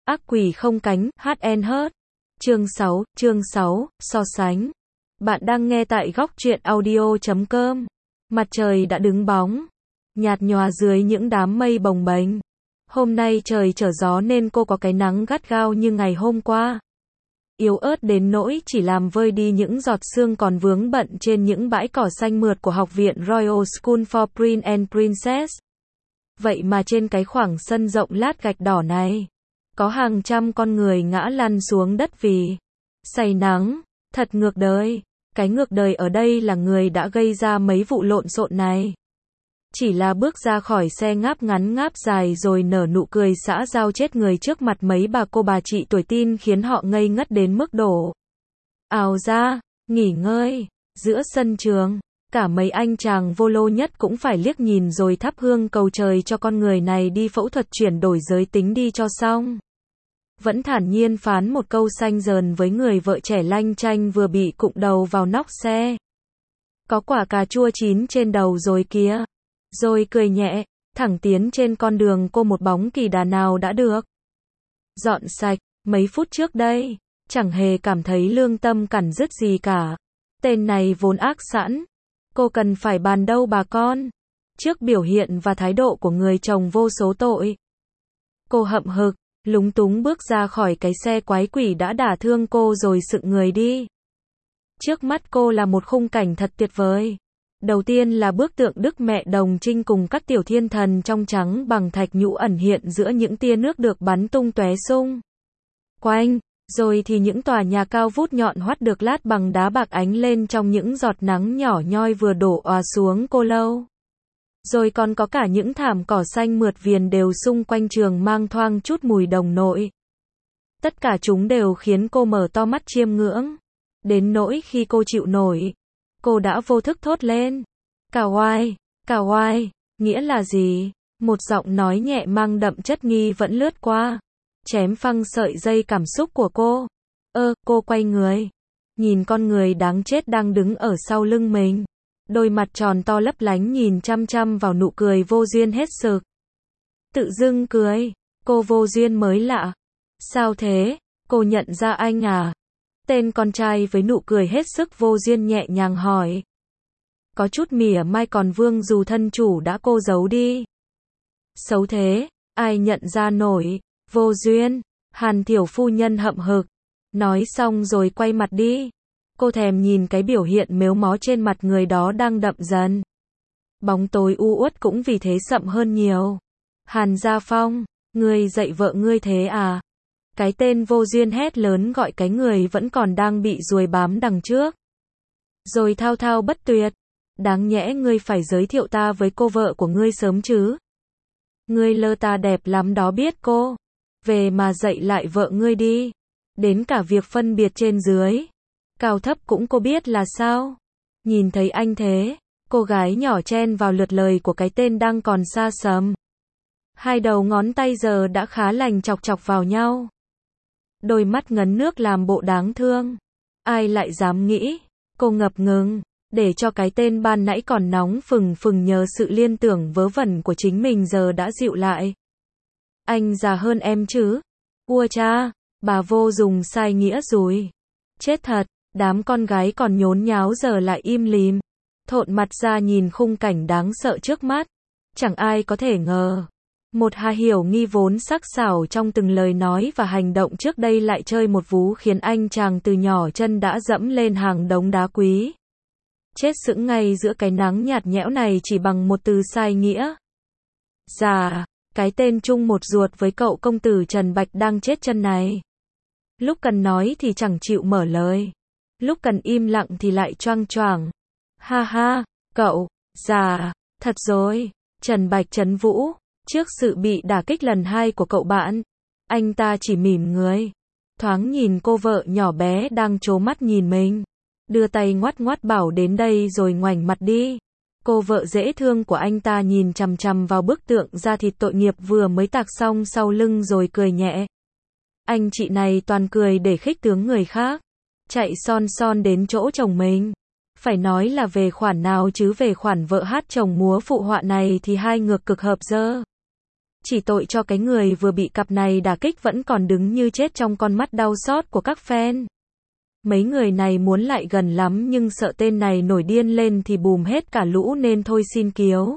Ác quỷ không cánh, HN chương 6, so sánh. Bạn đang nghe tại góc truyện audio.com. Mặt trời đã đứng bóng, nhạt nhòa dưới những đám mây bồng bềnh. Hôm nay trời trở gió nên cô có cái nắng gắt gao như ngày hôm qua. Yếu ớt đến nỗi chỉ làm vơi đi những giọt sương còn vướng bận trên những bãi cỏ xanh mượt của Học viện Royal School for Prince and Princess. Vậy mà trên cái khoảng sân rộng lát gạch đỏ này, có hàng trăm con người ngã lăn xuống đất vì say nắng. Thật ngược đời. Cái ngược đời ở đây là người đã gây ra mấy vụ lộn xộn này. Chỉ là bước ra khỏi xe ngáp ngắn ngáp dài rồi nở nụ cười xã giao chết người trước mặt mấy bà cô bà chị tuổi teen khiến họ ngây ngất đến mức đổ ào ra, nghỉ ngơi. Giữa sân trường, cả mấy anh chàng vô lô nhất cũng phải liếc nhìn rồi thắp hương cầu trời cho con người này đi phẫu thuật chuyển đổi giới tính đi cho xong. Vẫn thản nhiên phán một câu xanh dờn với người vợ trẻ lanh chanh vừa bị cụng đầu vào nóc xe. Có quả cà chua chín trên đầu rồi kìa. Rồi cười nhẹ, thẳng tiến trên con đường cô một bóng kỳ đà nào đã được dọn sạch. Mấy phút trước đây, chẳng hề cảm thấy lương tâm cằn rứt gì cả. Tên này vốn ác sẵn. Cô cần phải bàn đâu bà con. Trước biểu hiện và thái độ của người chồng vô số tội, cô hậm hực, lúng túng bước ra khỏi cái xe quái quỷ đã đả thương cô rồi sựng người đi. Trước mắt cô là một khung cảnh thật tuyệt vời. Đầu tiên là bức tượng Đức Mẹ Đồng Trinh cùng các tiểu thiên thần trong trắng bằng thạch nhũ ẩn hiện giữa những tia nước được bắn tung tóe xung quanh. Rồi thì những tòa nhà cao vút nhọn hoắt được lát bằng đá bạc ánh lên trong những giọt nắng nhỏ nhoi vừa đổ òa xuống cô lâu. Rồi còn có cả những thảm cỏ xanh mượt viền đều xung quanh trường mang thoang chút mùi đồng nội. Tất cả chúng đều khiến cô mở to mắt chiêm ngưỡng. Đến nỗi khi cô chịu nổi, cô đã vô thức thốt lên. Kawaii, nghĩa là gì? Một giọng nói nhẹ mang đậm chất nghi vẫn lướt qua, chém phăng sợi dây cảm xúc của cô. Cô quay người, nhìn con người đáng chết đang đứng ở sau lưng mình. Đôi mặt tròn to lấp lánh nhìn chăm chăm vào nụ cười vô duyên hết sực. Tự dưng cười, cô vô duyên mới lạ. Sao thế? Cô nhận ra anh à? Tên con trai với nụ cười hết sức vô duyên nhẹ nhàng hỏi. Có chút mỉa mai còn vương dù thân chủ đã cô giấu đi. Xấu thế, ai nhận ra nổi, vô duyên. Hàn tiểu phu nhân hậm hực. Nói xong rồi quay mặt đi. Cô thèm nhìn cái biểu hiện mếu mó trên mặt người đó đang đậm dần. Bóng tối u uất cũng vì thế sậm hơn nhiều. Hàn Gia Phong, ngươi dạy vợ ngươi thế à? Cái tên vô duyên hét lớn gọi cái người vẫn còn đang bị ruồi bám đằng trước. Rồi thao thao bất tuyệt. Đáng nhẽ ngươi phải giới thiệu ta với cô vợ của ngươi sớm chứ. Ngươi lơ ta đẹp lắm đó biết cô. Về mà dạy lại vợ ngươi đi. Đến cả việc phân biệt trên dưới, cao thấp cũng cô biết là sao? Nhìn thấy anh thế, cô gái nhỏ chen vào lượt lời của cái tên đang còn xa xăm. Hai đầu ngón tay giờ đã khá lành chọc chọc vào nhau. Đôi mắt ngấn nước làm bộ đáng thương. Ai lại dám nghĩ? Cô ngập ngừng, để cho cái tên ban nãy còn nóng phừng phừng nhờ sự liên tưởng vớ vẩn của chính mình giờ đã dịu lại. Anh già hơn em chứ? Ua cha, bà vô dùng sai nghĩa rồi. Chết thật. Đám con gái còn nhốn nháo giờ lại im lìm, thộn mặt ra nhìn khung cảnh đáng sợ trước mắt. Chẳng ai có thể ngờ, một Hà Hiểu Nghi vốn sắc sảo trong từng lời nói và hành động trước đây lại chơi một vú khiến anh chàng từ nhỏ chân đã dẫm lên hàng đống đá quý. Chết sững ngay giữa cái nắng nhạt nhẽo này chỉ bằng một từ sai nghĩa. Dạ, cái tên chung một ruột với cậu công tử Trần Bạch đang chết chân này. Lúc cần nói thì chẳng chịu mở lời. Lúc cần im lặng thì lại choang choảng. Ha ha, cậu, già, thật rồi. Trần Bạch trấn vũ. Trước sự bị đả kích lần 2 của cậu bạn, anh ta chỉ mỉm người. Thoáng nhìn cô vợ nhỏ bé đang trố mắt nhìn mình. Đưa tay ngoắt ngoắt bảo đến đây rồi ngoảnh mặt đi. Cô vợ dễ thương của anh ta nhìn chằm chằm vào bức tượng da thịt tội nghiệp vừa mới tạc xong sau lưng rồi cười nhẹ. Anh chị này toàn cười để khích tướng người khác. Chạy son son đến chỗ chồng mình. Phải nói là về khoản nào chứ về khoản vợ hát chồng múa phụ họa này thì hai ngược cực hợp dơ. Chỉ tội cho cái người vừa bị cặp này đả kích vẫn còn đứng như chết trong con mắt đau xót của các fan. Mấy người này muốn lại gần lắm nhưng sợ tên này nổi điên lên thì bùm hết cả lũ nên thôi xin kiếu.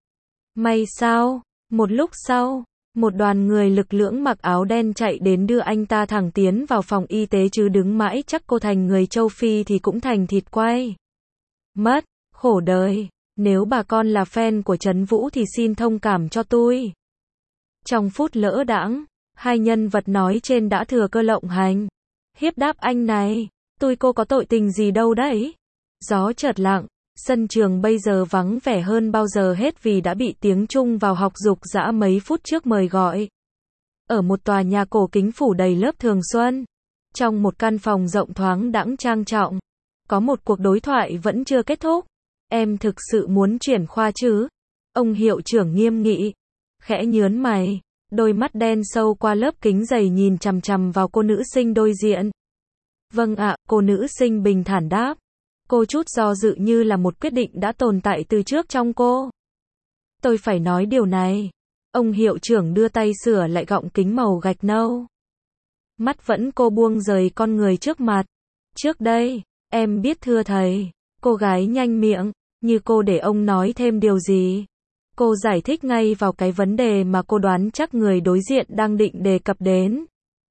May sao, một lúc sau, một đoàn người lực lưỡng mặc áo đen chạy đến đưa anh ta thẳng tiến vào phòng y tế chứ đứng mãi chắc cô thành người châu Phi thì cũng thành thịt quay. Mất, khổ đời, nếu bà con là fan của Trấn Vũ thì xin thông cảm cho tôi. Trong phút lỡ đãng, hai nhân vật nói trên đã thừa cơ lộng hành. Hiếp đáp anh này, cô có tội tình gì đâu đấy. Gió chợt lặng, sân trường bây giờ vắng vẻ hơn bao giờ hết vì đã bị tiếng Trung vào học dục dã mấy phút trước mời gọi. Ở một tòa nhà cổ kính phủ đầy lớp thường xuân, trong một căn phòng rộng thoáng đãng trang trọng, có một cuộc đối thoại vẫn chưa kết thúc. Em thực sự muốn chuyển khoa chứ? Ông hiệu trưởng nghiêm nghị, khẽ nhớn mày, đôi mắt đen sâu qua lớp kính dày nhìn chằm chằm vào cô nữ sinh đối diện. Vâng ạ, cô nữ sinh bình thản đáp. Cô chút do dự như là một quyết định đã tồn tại từ trước trong cô. Tôi phải nói điều này. Ông hiệu trưởng đưa tay sửa lại gọng kính màu gạch nâu. Mắt vẫn cô buông rời con người trước mặt. Trước đây, em biết thưa thầy. Cô gái nhanh miệng, như cô để ông nói thêm điều gì. Cô giải thích ngay vào cái vấn đề mà cô đoán chắc người đối diện đang định đề cập đến.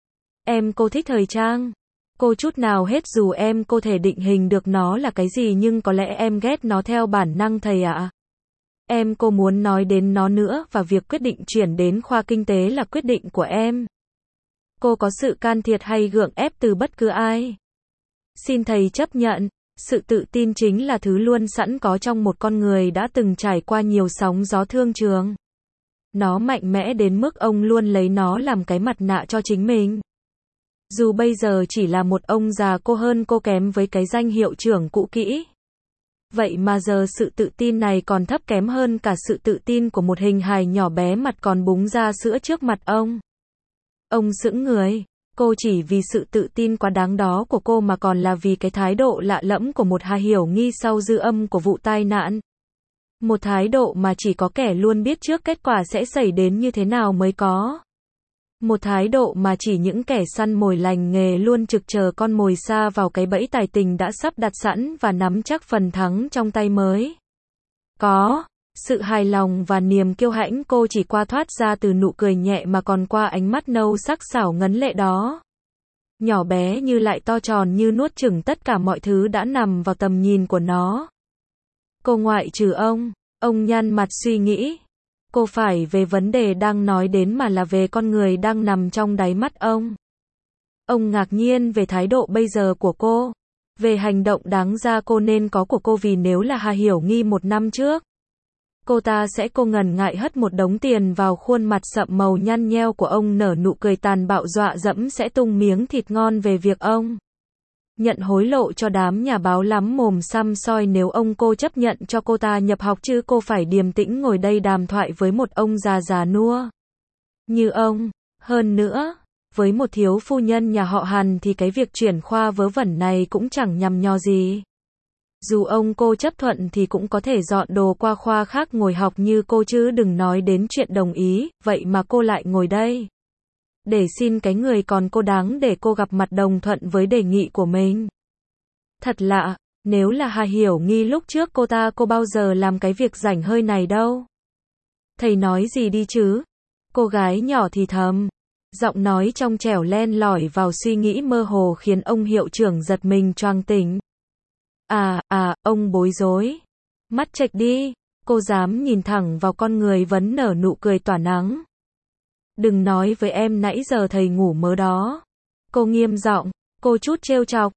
Cô thích thời trang. Cô chút nào hết dù cô thể định hình được nó là cái gì nhưng có lẽ em ghét nó theo bản năng thầy ạ. Cô muốn nói đến nó nữa và việc quyết định chuyển đến khoa kinh tế là quyết định của em. Cô có sự can thiệp hay gượng ép từ bất cứ ai. Xin thầy chấp nhận, sự tự tin chính là thứ luôn sẵn có trong một con người đã từng trải qua nhiều sóng gió thương trường. Nó mạnh mẽ đến mức ông luôn lấy nó làm cái mặt nạ cho chính mình. Dù bây giờ chỉ là một ông già cô hơn cô kém với cái danh hiệu trưởng cũ kỹ. Vậy mà giờ sự tự tin này còn thấp kém hơn cả sự tự tin của một hình hài nhỏ bé mặt còn búng ra sữa trước mặt ông. Ông sững người, cô chỉ vì sự tự tin quá đáng đó của cô mà còn là vì cái thái độ lạ lẫm của một Hà Hiểu Nghi sau dư âm của vụ tai nạn. Một thái độ mà chỉ có kẻ luôn biết trước kết quả sẽ xảy đến như thế nào mới có. Một thái độ mà chỉ những kẻ săn mồi lành nghề luôn trực chờ con mồi sa vào cái bẫy tài tình đã sắp đặt sẵn và nắm chắc phần thắng trong tay mới. Có, sự hài lòng và niềm kiêu hãnh cô chỉ qua thoát ra từ nụ cười nhẹ mà còn qua ánh mắt nâu sắc sảo ngấn lệ đó. Nhỏ bé như lại to tròn như nuốt chửng tất cả mọi thứ đã nằm vào tầm nhìn của nó. Cô ngoại trừ ông nhăn mặt suy nghĩ. Cô phải về vấn đề đang nói đến mà là về con người đang nằm trong đáy mắt ông. Ông ngạc nhiên về thái độ bây giờ của cô. Về hành động đáng ra cô nên có của cô vì nếu là Hà Hiểu Nghi một năm trước. Cô ta sẽ ngần ngại hất một đống tiền vào khuôn mặt sậm màu nhăn nheo của ông nở nụ cười tàn bạo dọa dẫm sẽ tung miếng thịt ngon về việc ông nhận hối lộ cho đám nhà báo lắm mồm xăm soi nếu cô chấp nhận cho cô ta nhập học chứ cô phải điềm tĩnh ngồi đây đàm thoại với một ông già già nua như ông. Hơn nữa, với một thiếu phu nhân nhà họ Hàn thì cái việc chuyển khoa vớ vẩn này cũng chẳng nhằm nhò gì. Dù cô chấp thuận thì cũng có thể dọn đồ qua khoa khác ngồi học như cô chứ đừng nói đến chuyện đồng ý, vậy mà cô lại ngồi đây. Để xin cái người còn cô đáng để cô gặp mặt đồng thuận với đề nghị của mình. Thật lạ, nếu là Hà Hiểu Nghi lúc trước cô bao giờ làm cái việc rảnh hơi này đâu. Thầy nói gì đi chứ? Cô gái nhỏ thì thầm. Giọng nói trong trẻo len lỏi vào suy nghĩ mơ hồ khiến ông hiệu trưởng giật mình choàng tỉnh. Ông bối rối. Mắt chệch đi, cô dám nhìn thẳng vào con người vẫn nở nụ cười tỏa nắng. Đừng nói với em nãy giờ thầy ngủ mớ đó. Cô nghiêm giọng, cô chút trêu chọc.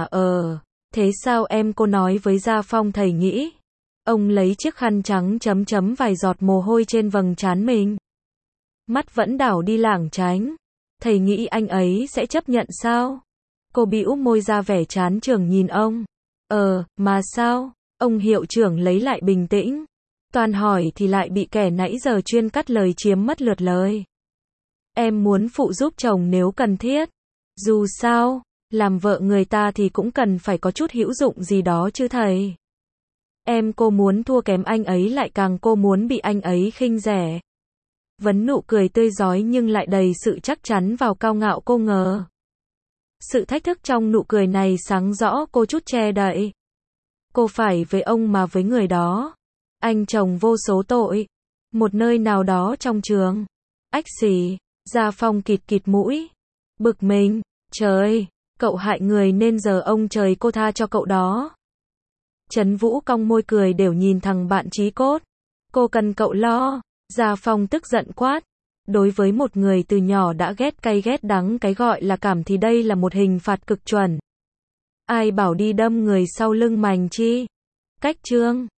Thế sao cô nói với Gia Phong thầy nghĩ. Ông lấy chiếc khăn trắng chấm vài giọt mồ hôi trên vầng trán mình. Mắt vẫn đảo đi lảng tránh. Thầy nghĩ anh ấy sẽ chấp nhận sao? Cô bĩu môi ra vẻ chán chường nhìn ông. Mà sao? Ông hiệu trưởng lấy lại bình tĩnh. Toàn hỏi thì lại bị kẻ nãy giờ chuyên cắt lời chiếm mất lượt lời. Em muốn phụ giúp chồng nếu cần thiết. Dù sao, làm vợ người ta thì cũng cần phải có chút hữu dụng gì đó chứ thầy. Cô muốn thua kém anh ấy lại càng cô muốn bị anh ấy khinh rẻ. Vấn nụ cười tươi rói nhưng lại đầy sự chắc chắn vào cao ngạo cô ngờ. Sự thách thức trong nụ cười này sáng rõ cô chút che đậy. Cô phải với ông mà với người đó. Anh chồng vô số tội. Một nơi nào đó trong trường. Ách xì. Gia Phong kịt kịt mũi. Bực mình. Trời, cậu hại người nên giờ ông trời cô tha cho cậu đó. Trấn Vũ cong môi cười đều nhìn thằng bạn chí cốt. Cô cần cậu lo. Gia Phong tức giận quát. Đối với một người từ nhỏ đã ghét cay ghét đắng cái gọi là cảm thì đây là một hình phạt cực chuẩn. Ai bảo đi đâm người sau lưng mành chi? Cách chương